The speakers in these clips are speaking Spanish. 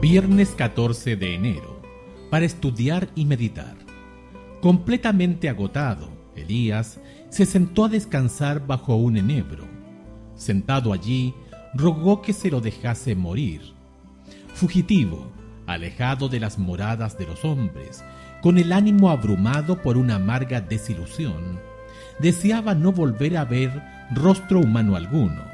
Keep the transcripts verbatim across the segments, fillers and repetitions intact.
Viernes catorce de enero, para estudiar y meditar. Completamente agotado, Elías se sentó a descansar bajo un enebro. Sentado allí, rogó que se lo dejase morir. Fugitivo, alejado de las moradas de los hombres, con el ánimo abrumado por una amarga desilusión, deseaba no volver a ver rostro humano alguno.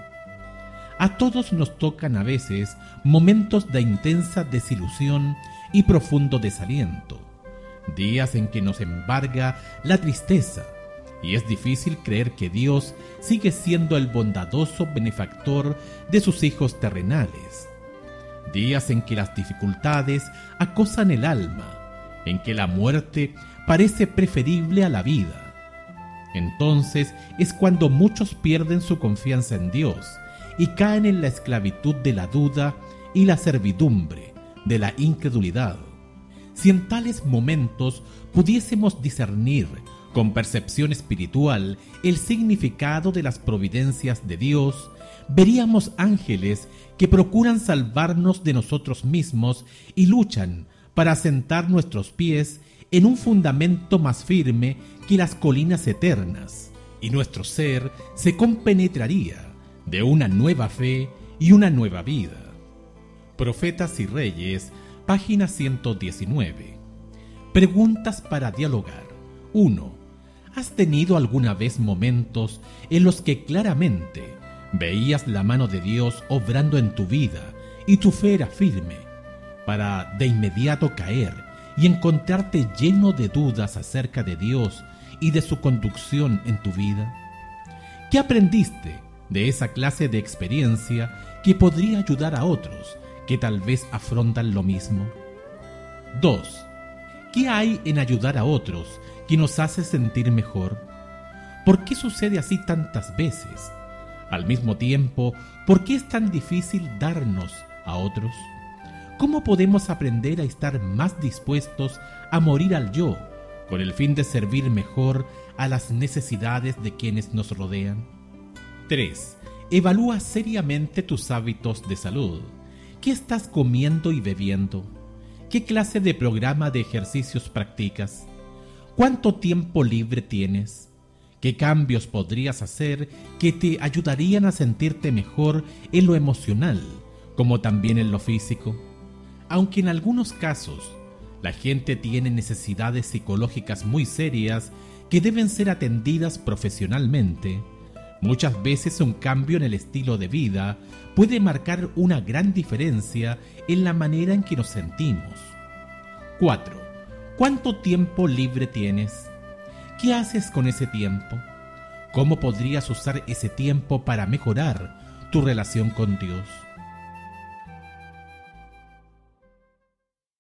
A todos nos tocan a veces momentos de intensa desilusión y profundo desaliento, días en que nos embarga la tristeza y es difícil creer que Dios sigue siendo el bondadoso benefactor de sus hijos terrenales, días en que las dificultades acosan el alma, en que la muerte parece preferible a la vida. Entonces es cuando muchos pierden su confianza en Dios y caen en la esclavitud de la duda y la servidumbre de la incredulidad. Si en tales momentos pudiésemos discernir con percepción espiritual el significado de las providencias de Dios, veríamos ángeles que procuran salvarnos de nosotros mismos y luchan para asentar nuestros pies en un fundamento más firme que las colinas eternas, y nuestro ser se compenetraría de una nueva fe y una nueva vida. Profetas y Reyes, página ciento diecinueve. Preguntas para dialogar. uno. ¿Has tenido alguna vez momentos en los que claramente veías la mano de Dios obrando en tu vida y tu fe era firme, para de inmediato caer y encontrarte lleno de dudas acerca de Dios y de su conducción en tu vida? ¿Qué aprendiste de esa clase de experiencia que podría ayudar a otros que tal vez afrontan lo mismo? dos. ¿Qué hay en ayudar a otros que nos hace sentir mejor? ¿Por qué sucede así tantas veces? Al mismo tiempo, ¿por qué es tan difícil darnos a otros? ¿Cómo podemos aprender a estar más dispuestos a morir al yo, con el fin de servir mejor a las necesidades de quienes nos rodean? tres. Evalúa seriamente tus hábitos de salud. ¿Qué estás comiendo y bebiendo? ¿Qué clase de programa de ejercicios practicas? ¿Cuánto tiempo libre tienes? ¿Qué cambios podrías hacer que te ayudarían a sentirte mejor en lo emocional, como también en lo físico? Aunque en algunos casos la gente tiene necesidades psicológicas muy serias que deben ser atendidas profesionalmente, muchas veces un cambio en el estilo de vida puede marcar una gran diferencia en la manera en que nos sentimos. cuatro. ¿Cuánto tiempo libre tienes? ¿Qué haces con ese tiempo? ¿Cómo podrías usar ese tiempo para mejorar tu relación con Dios?